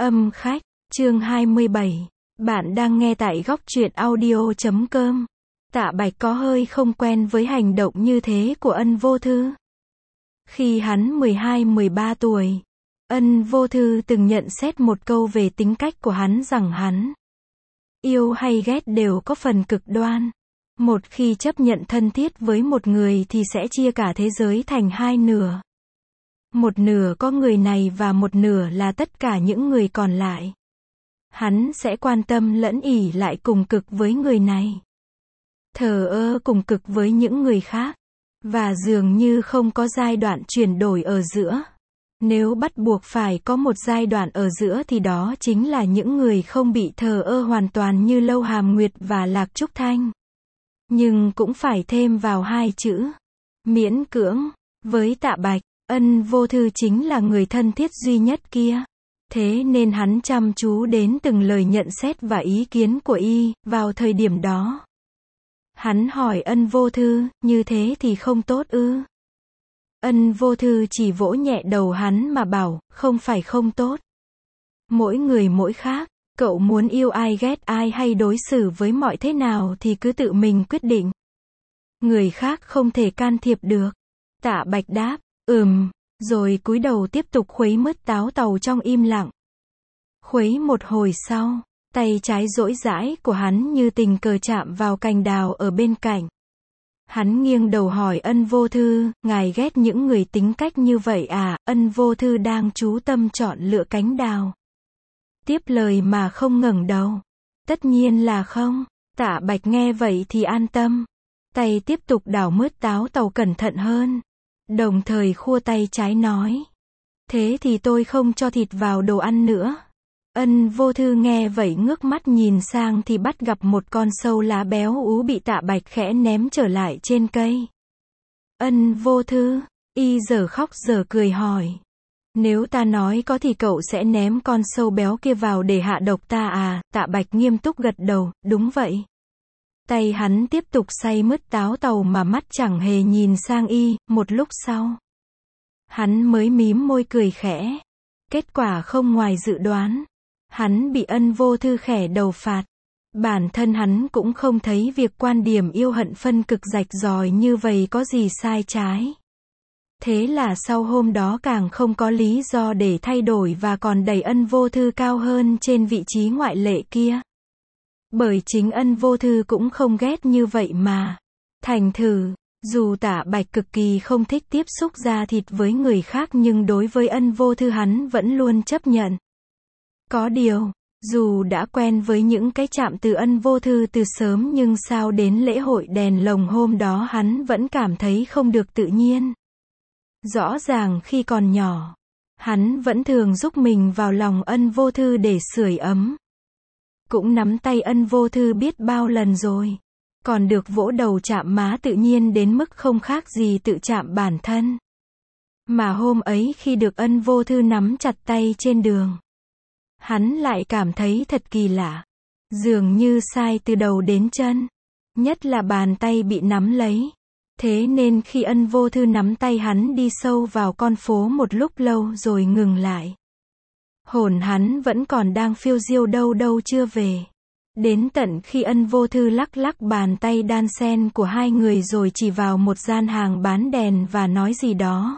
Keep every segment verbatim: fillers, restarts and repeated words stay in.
Âm khách, chương hai mươi bảy. Bạn đang nghe tại góc truyện audio chấm com. Tạ Bạch có hơi không quen với hành động như thế của Ân Vô Thư. Khi hắn mười hai mười ba tuổi, Ân Vô Thư từng nhận xét một câu về tính cách của hắn rằng hắn yêu hay ghét đều có phần cực đoan. Một khi chấp nhận thân thiết với một người thì sẽ chia cả thế giới thành hai nửa. Một nửa có người này và một nửa là tất cả những người còn lại. Hắn sẽ quan tâm lẫn ỷ lại cùng cực với người này, thờ ơ cùng cực với những người khác, và dường như không có giai đoạn chuyển đổi ở giữa. Nếu bắt buộc phải có một giai đoạn ở giữa thì đó chính là những người không bị thờ ơ hoàn toàn như Lâu Hàm Nguyệt và Lạc Trúc Thanh. Nhưng cũng phải thêm vào hai chữ miễn cưỡng. Với Tạ Bạch, Ân Vô Thư chính là người thân thiết duy nhất kia. Thế nên hắn chăm chú đến từng lời nhận xét và ý kiến của y, vào thời điểm đó. Hắn hỏi Ân Vô Thư, như thế thì không tốt ư? Ân Vô Thư chỉ vỗ nhẹ đầu hắn mà bảo, không phải không tốt. Mỗi người mỗi khác, cậu muốn yêu ai ghét ai hay đối xử với mọi thế nào thì cứ tự mình quyết định. Người khác không thể can thiệp được. Tạ Bạch đáp, ừm, rồi cúi đầu tiếp tục khuấy mứt táo tàu trong im lặng. Khuấy một hồi sau, tay trái rỗi rãi của hắn như tình cờ chạm vào cành đào ở bên cạnh. Hắn nghiêng đầu hỏi Ân Vô Thư, ngài ghét những người tính cách như vậy à? Ân Vô Thư đang chú tâm chọn lựa cánh đào, tiếp lời mà không ngẩng đầu. Tất nhiên là không. Tạ Bạch nghe vậy thì an tâm. Tay tiếp tục đảo mứt táo tàu cẩn thận hơn, đồng thời khua tay trái nói, thế thì tôi không cho thịt vào đồ ăn nữa. Ân Vô Thư nghe vậy ngước mắt nhìn sang thì bắt gặp một con sâu lá béo ú bị Tạ Bạch khẽ ném trở lại trên cây. Ân Vô Thư, y giờ khóc giờ cười hỏi, nếu ta nói có thì cậu sẽ ném con sâu béo kia vào để hạ độc ta à? Tạ Bạch nghiêm túc gật đầu, đúng vậy. Tay hắn tiếp tục xay mứt táo tàu mà mắt chẳng hề nhìn sang y. Một lúc sau, hắn mới mím môi cười khẽ. Kết quả không ngoài dự đoán. Hắn bị Ân Vô Thư khẻ đầu phạt. Bản thân hắn cũng không thấy việc quan điểm yêu hận phân cực rạch ròi như vậy có gì sai trái. Thế là sau hôm đó càng không có lý do để thay đổi và còn đẩy Ân Vô Thư cao hơn trên vị trí ngoại lệ kia. Bởi chính Ân Vô Thư cũng không ghét như vậy mà. Thành thử, dù Tạ Bạch cực kỳ không thích tiếp xúc da thịt với người khác nhưng đối với Ân Vô Thư hắn vẫn luôn chấp nhận. Có điều, dù đã quen với những cái chạm từ Ân Vô Thư từ sớm nhưng sao đến lễ hội đèn lồng hôm đó hắn vẫn cảm thấy không được tự nhiên. Rõ ràng khi còn nhỏ, hắn vẫn thường giúp mình vào lòng Ân Vô Thư để sưởi ấm. Cũng nắm tay Ân Vô Thư biết bao lần rồi. Còn được vỗ đầu chạm má tự nhiên đến mức không khác gì tự chạm bản thân. Mà hôm ấy khi được Ân Vô Thư nắm chặt tay trên đường, hắn lại cảm thấy thật kỳ lạ. Dường như sai từ đầu đến chân. Nhất là bàn tay bị nắm lấy. Thế nên khi Ân Vô Thư nắm tay hắn đi sâu vào con phố một lúc lâu rồi ngừng lại. Hồn hắn vẫn còn đang phiêu diêu đâu đâu chưa về. Đến tận khi Ân Vô Thư lắc lắc bàn tay đan sen của hai người rồi chỉ vào một gian hàng bán đèn và nói gì đó.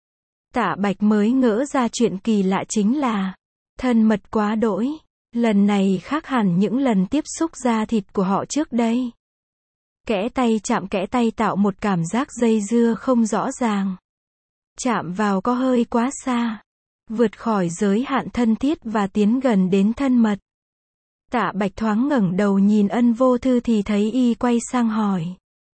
Tạ Bạch mới ngỡ ra chuyện kỳ lạ chính là thân mật quá đỗi. Lần này khác hẳn những lần tiếp xúc da thịt của họ trước đây. Kẽ tay chạm kẽ tay tạo một cảm giác dây dưa không rõ ràng. Chạm vào có hơi quá xa, vượt khỏi giới hạn thân thiết và tiến gần đến thân mật. Tạ Bạch thoáng ngẩng đầu nhìn Ân Vô Thư thì thấy y quay sang hỏi,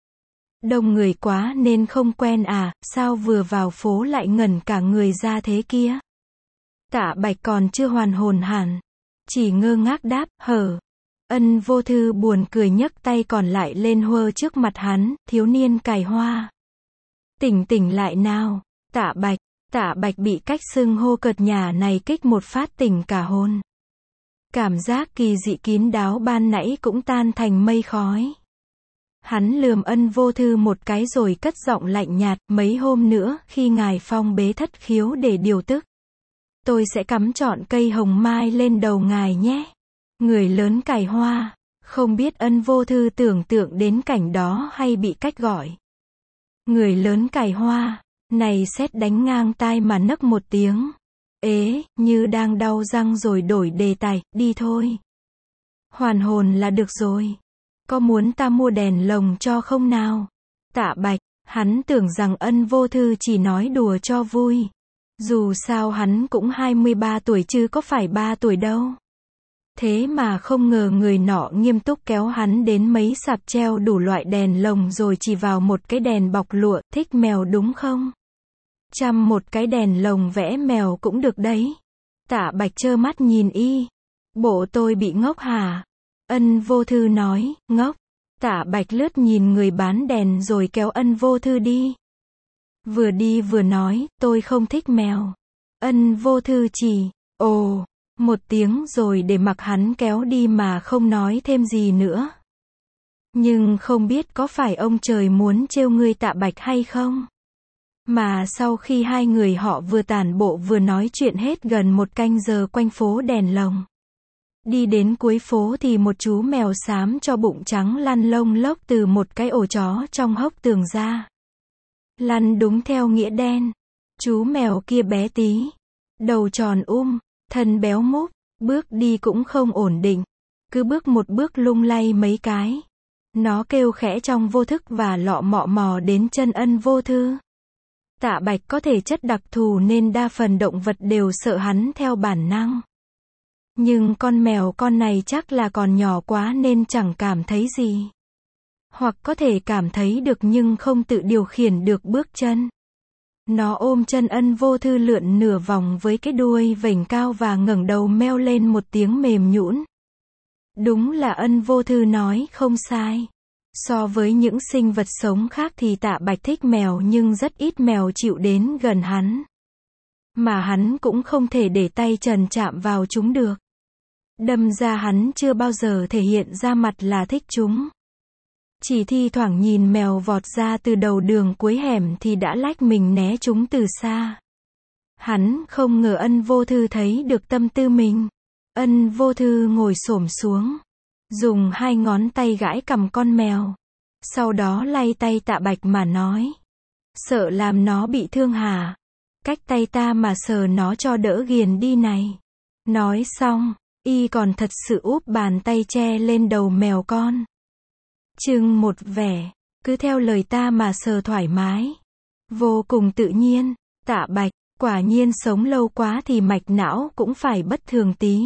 đông người quá nên không quen à? Sao vừa vào phố lại ngẩn cả người ra thế kia? Tạ Bạch còn chưa hoàn hồn hẳn, chỉ ngơ ngác đáp, hở. Ân Vô Thư buồn cười nhấc tay còn lại lên hơ trước mặt hắn, thiếu niên cài hoa. Tỉnh tỉnh lại nào. Tạ Bạch. Tạ Bạch bị cách xưng hô cợt nhả này kích một phát tỉnh cả hồn. Cảm giác kỳ dị kín đáo ban nãy cũng tan thành mây khói. Hắn lườm Ân Vô Thư một cái rồi cất giọng lạnh nhạt, mấy hôm nữa khi ngài phong bế thất khiếu để điều tức, tôi sẽ cắm trọn cây hồng mai lên đầu ngài nhé. Người lớn cài hoa, không biết Ân Vô Thư tưởng tượng đến cảnh đó hay bị cách gọi. Người lớn cài hoa, này sét đánh ngang tai mà nấc một tiếng. Ế, như đang đau răng rồi đổi đề tài, đi thôi. Hoàn hồn là được rồi. Có muốn ta mua đèn lồng cho không nào? Tạ Bạch, hắn tưởng rằng Ân Vô Thư chỉ nói đùa cho vui. Dù sao hắn cũng hai mươi ba tuổi chứ có phải ba tuổi đâu. Thế mà không ngờ người nọ nghiêm túc kéo hắn đến mấy sạp treo đủ loại đèn lồng rồi chỉ vào một cái đèn bọc lụa, thích mèo đúng không? Chăm một cái đèn lồng vẽ mèo cũng được đấy. Tạ Bạch trơ mắt nhìn y. Bộ tôi bị ngốc hả? Ân Vô Thư nói, ngốc. Tạ Bạch lướt nhìn người bán đèn rồi kéo Ân Vô Thư đi. Vừa đi vừa nói, tôi không thích mèo. Ân Vô Thư chỉ, ồ, một tiếng rồi để mặc hắn kéo đi mà không nói thêm gì nữa. Nhưng không biết có phải ông trời muốn trêu ngươi Tạ Bạch hay không? Mà sau khi hai người họ vừa tản bộ vừa nói chuyện hết gần một canh giờ quanh phố đèn lồng. Đi đến cuối phố thì một chú mèo xám cho bụng trắng lăn lông lốc từ một cái ổ chó trong hốc tường ra. Lăn đúng theo nghĩa đen. Chú mèo kia bé tí. Đầu tròn um, thân béo múp, bước đi cũng không ổn định. Cứ bước một bước lung lay mấy cái. Nó kêu khẽ trong vô thức và lọ mọ mò đến chân Ân Vô Thư. Tạ Bạch có thể chất đặc thù nên đa phần động vật đều sợ hắn theo bản năng. Nhưng con mèo con này chắc là còn nhỏ quá nên chẳng cảm thấy gì. Hoặc có thể cảm thấy được nhưng không tự điều khiển được bước chân. Nó ôm chân Ân Vô Thư lượn nửa vòng với cái đuôi vểnh cao và ngẩng đầu meo lên một tiếng mềm nhũn. Đúng là Ân Vô Thư nói không sai. So với những sinh vật sống khác thì Tạ Bạch thích mèo nhưng rất ít mèo chịu đến gần hắn. Mà hắn cũng không thể để tay trần chạm vào chúng được. Đâm ra hắn chưa bao giờ thể hiện ra mặt là thích chúng. Chỉ thi thoảng nhìn mèo vọt ra từ đầu đường cuối hẻm thì đã lách mình né chúng từ xa. Hắn không ngờ Ân Vô Thư thấy được tâm tư mình. Ân Vô Thư ngồi xổm xuống, dùng hai ngón tay gãi cằm con mèo. Sau đó lay tay Tạ Bạch mà nói. Sợ làm nó bị thương hả? Cách tay ta mà sờ nó cho đỡ ghiền đi này. Nói xong, y còn thật sự úp bàn tay che lên đầu mèo con. Chừng một vẻ, cứ theo lời ta mà sờ thoải mái. Vô cùng tự nhiên. Tạ Bạch, quả nhiên sống lâu quá thì mạch não cũng phải bất thường tí.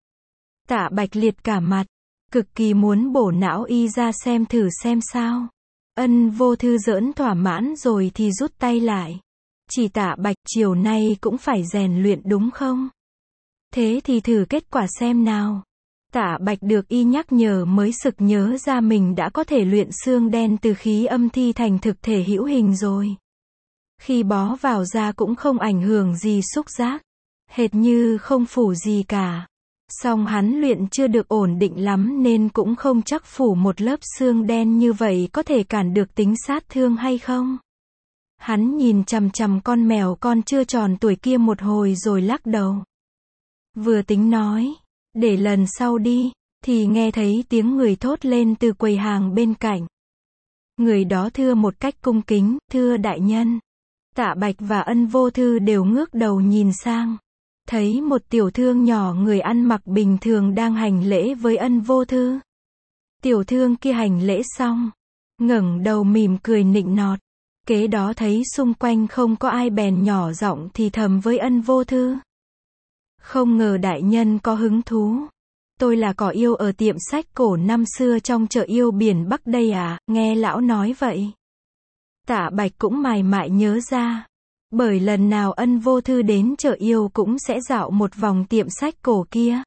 Tạ Bạch liệt cả mặt, cực kỳ muốn bổ não y ra xem thử xem sao. Ân Vô Thư giỡn thỏa mãn rồi thì rút tay lại. Chỉ Tạ Bạch, chiều nay cũng phải rèn luyện đúng không? Thế thì thử kết quả xem nào. Tạ Bạch được y nhắc nhở mới sực nhớ ra mình đã có thể luyện xương đen từ khí âm thi thành thực thể hữu hình rồi. Khi bó vào da cũng không ảnh hưởng gì xúc giác. Hệt như không phủ gì cả. Song hắn luyện chưa được ổn định lắm nên cũng không chắc phủ một lớp xương đen như vậy có thể cản được tính sát thương hay không. Hắn nhìn chằm chằm con mèo con chưa tròn tuổi kia một hồi rồi lắc đầu. Vừa tính nói, để lần sau đi, thì nghe thấy tiếng người thốt lên từ quầy hàng bên cạnh. Người đó thưa một cách cung kính, thưa đại nhân. Tạ Bạch và Ân Vô Thư đều ngước đầu nhìn sang. Thấy một tiểu thương nhỏ người ăn mặc bình thường đang hành lễ với Ân Vô Thư. Tiểu thương kia hành lễ xong, ngẩng đầu mỉm cười nịnh nọt. Kế đó thấy xung quanh không có ai bèn nhỏ giọng thì thầm với Ân Vô Thư. Không ngờ đại nhân có hứng thú. Tôi là cỏ yêu ở tiệm sách cổ năm xưa trong chợ yêu biển Bắc đây à, nghe lão nói vậy. Tạ Bạch cũng mải mải nhớ ra. Bởi lần nào Ân Vô Thư đến chợ yêu cũng sẽ dạo một vòng tiệm sách cổ kia.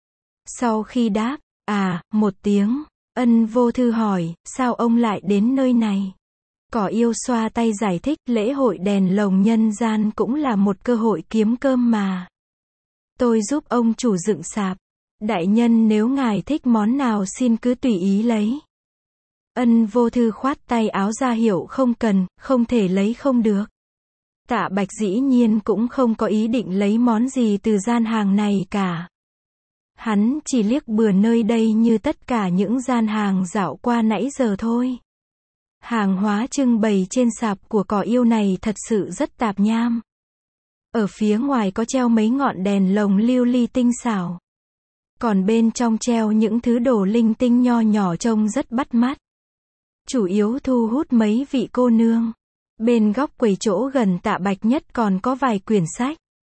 Sau khi đáp, à, một tiếng, Ân Vô Thư hỏi, sao ông lại đến nơi này? Cỏ yêu xoa tay giải thích, lễ hội đèn lồng nhân gian cũng là một cơ hội kiếm cơm mà. Tôi giúp ông chủ dựng sạp. Đại nhân nếu ngài thích món nào xin cứ tùy ý lấy. Ân Vô Thư khoát tay áo ra hiệu không cần, không thể lấy không được. Tạ Bạch dĩ nhiên cũng không có ý định lấy món gì từ gian hàng này cả. Hắn chỉ liếc bừa nơi đây như tất cả những gian hàng dạo qua nãy giờ thôi. Hàng hóa trưng bày trên sạp của cỏ yêu này thật sự rất tạp nham. Ở phía ngoài có treo mấy ngọn đèn lồng lưu ly tinh xảo. Còn bên trong treo những thứ đồ linh tinh nho nhỏ trông rất bắt mắt. Chủ yếu thu hút mấy vị cô nương. Bên góc quầy chỗ gần Tạ Bạch nhất còn có vài quyển sách.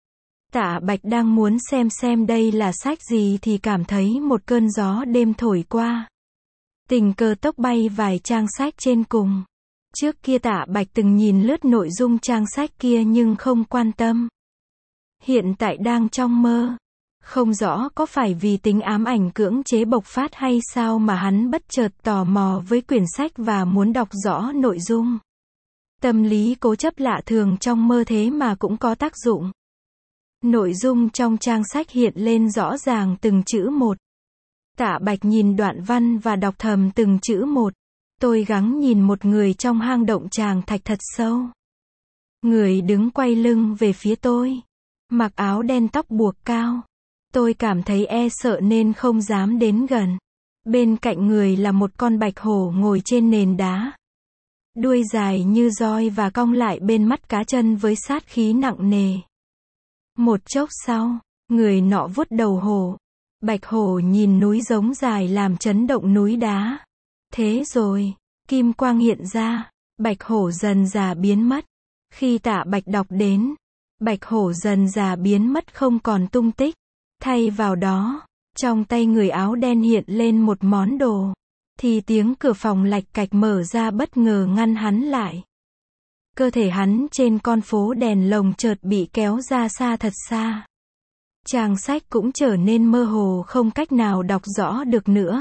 Tạ Bạch đang muốn xem xem đây là sách gì thì cảm thấy một cơn gió đêm thổi qua. Tình cờ tốc bay vài trang sách trên cùng. Trước kia Tạ Bạch từng nhìn lướt nội dung trang sách kia nhưng không quan tâm. Hiện tại đang trong mơ. Không rõ có phải vì tính ám ảnh cưỡng chế bộc phát hay sao mà hắn bất chợt tò mò với quyển sách và muốn đọc rõ nội dung. Tâm lý cố chấp lạ thường trong mơ thế mà cũng có tác dụng. Nội dung trong trang sách hiện lên rõ ràng từng chữ một. Tạ Bạch nhìn đoạn văn và đọc thầm từng chữ một. Tôi gắng nhìn một người trong hang động tràng thạch thật sâu. Người đứng quay lưng về phía tôi. Mặc áo đen tóc buộc cao. Tôi cảm thấy e sợ nên không dám đến gần. Bên cạnh người là một con bạch hổ ngồi trên nền đá. Đuôi dài như roi và cong lại bên mắt cá chân với sát khí nặng nề. Một chốc sau, người nọ vuốt đầu hổ. Bạch hổ nhìn núi giống dài làm chấn động núi đá. Thế rồi, kim quang hiện ra, bạch hổ dần dà biến mất. Khi Tạ Bạch đọc đến, bạch hổ dần dà biến mất không còn tung tích. Thay vào đó, trong tay người áo đen hiện lên một món đồ. Thì tiếng cửa phòng lạch cạch mở ra bất ngờ ngăn hắn lại. Cơ thể hắn trên con phố đèn lồng chợt bị kéo ra xa thật xa. Trang sách cũng trở nên mơ hồ không cách nào đọc rõ được nữa.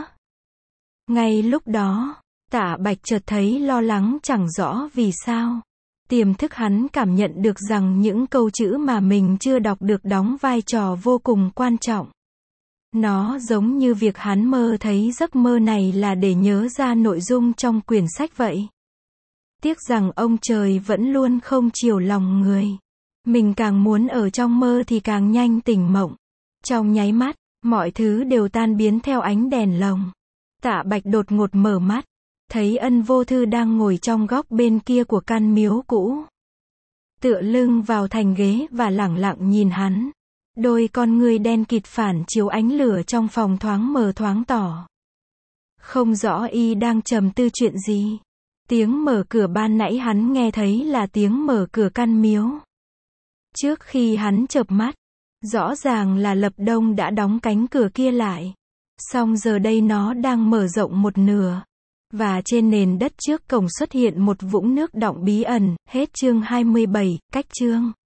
Ngay lúc đó, Tạ Bạch chợt thấy lo lắng chẳng rõ vì sao. Tiềm thức hắn cảm nhận được rằng những câu chữ mà mình chưa đọc được đóng vai trò vô cùng quan trọng. Nó giống như việc hắn mơ thấy giấc mơ này là để nhớ ra nội dung trong quyển sách vậy. Tiếc rằng ông trời vẫn luôn không chiều lòng người. Mình càng muốn ở trong mơ thì càng nhanh tỉnh mộng. Trong nháy mắt, mọi thứ đều tan biến theo ánh đèn lồng. Tạ Bạch đột ngột mở mắt. Thấy Ân Vô Thư đang ngồi trong góc bên kia của căn miếu cũ. Tựa lưng vào thành ghế và lẳng lặng nhìn hắn. Đôi con ngươi đen kịt phản chiếu ánh lửa trong phòng thoáng mờ thoáng tỏ. Không rõ y đang trầm tư chuyện gì. Tiếng mở cửa ban nãy hắn nghe thấy là tiếng mở cửa căn miếu. Trước khi hắn chợp mắt, rõ ràng là Lập Đông đã đóng cánh cửa kia lại. Song giờ đây nó đang mở rộng một nửa. Và trên nền đất trước cổng xuất hiện một vũng nước đọng bí ẩn. Hết chương hai mươi bảy, cách chương.